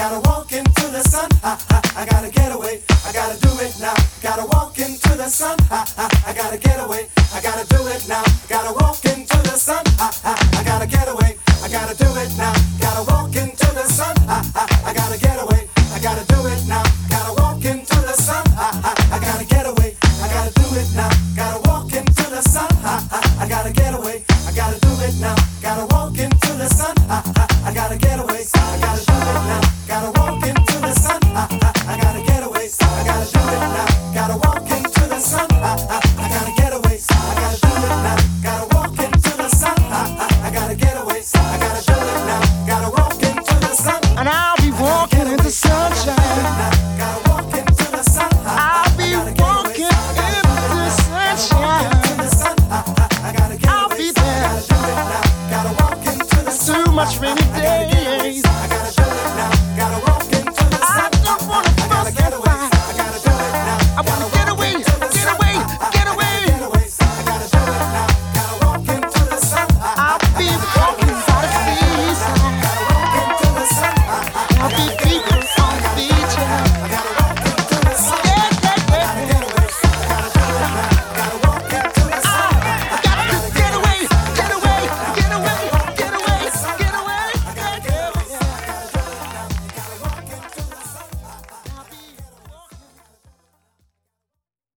gotta walk into the sun. I gotta get away, I gotta do it now. Gotta walk into the sun. I gotta get away, I gotta do it now. Gotta walk into the sun. I gotta get away, I gotta do it now. Gotta walk into the sun. I gotta get away, I gotta do it now. Gotta walk into the sun. I gotta get away, I gotta do it now. Gotta walk into the sun. I gotta get away, I gotta do it now. Gotta walk into the sun. I gotta get away, I gotta do it now. Gotta walk into the sun. I gotta get away, I gotta do it now. Gotta walk into the sun. I gotta get away, I gotta do it now. Gotta walk into the sun. I gotta get away, I gotta do it now. Gotta walk into the sun. And I'll be walking in the sunshine. Gotta walk into the sun. I'll be walking in the sunshine. I'll be there. Gotta walk into the sun. Too much rainy days. I gotta do it now. Gotta walk into the sun. I don't wanna fuss and fight.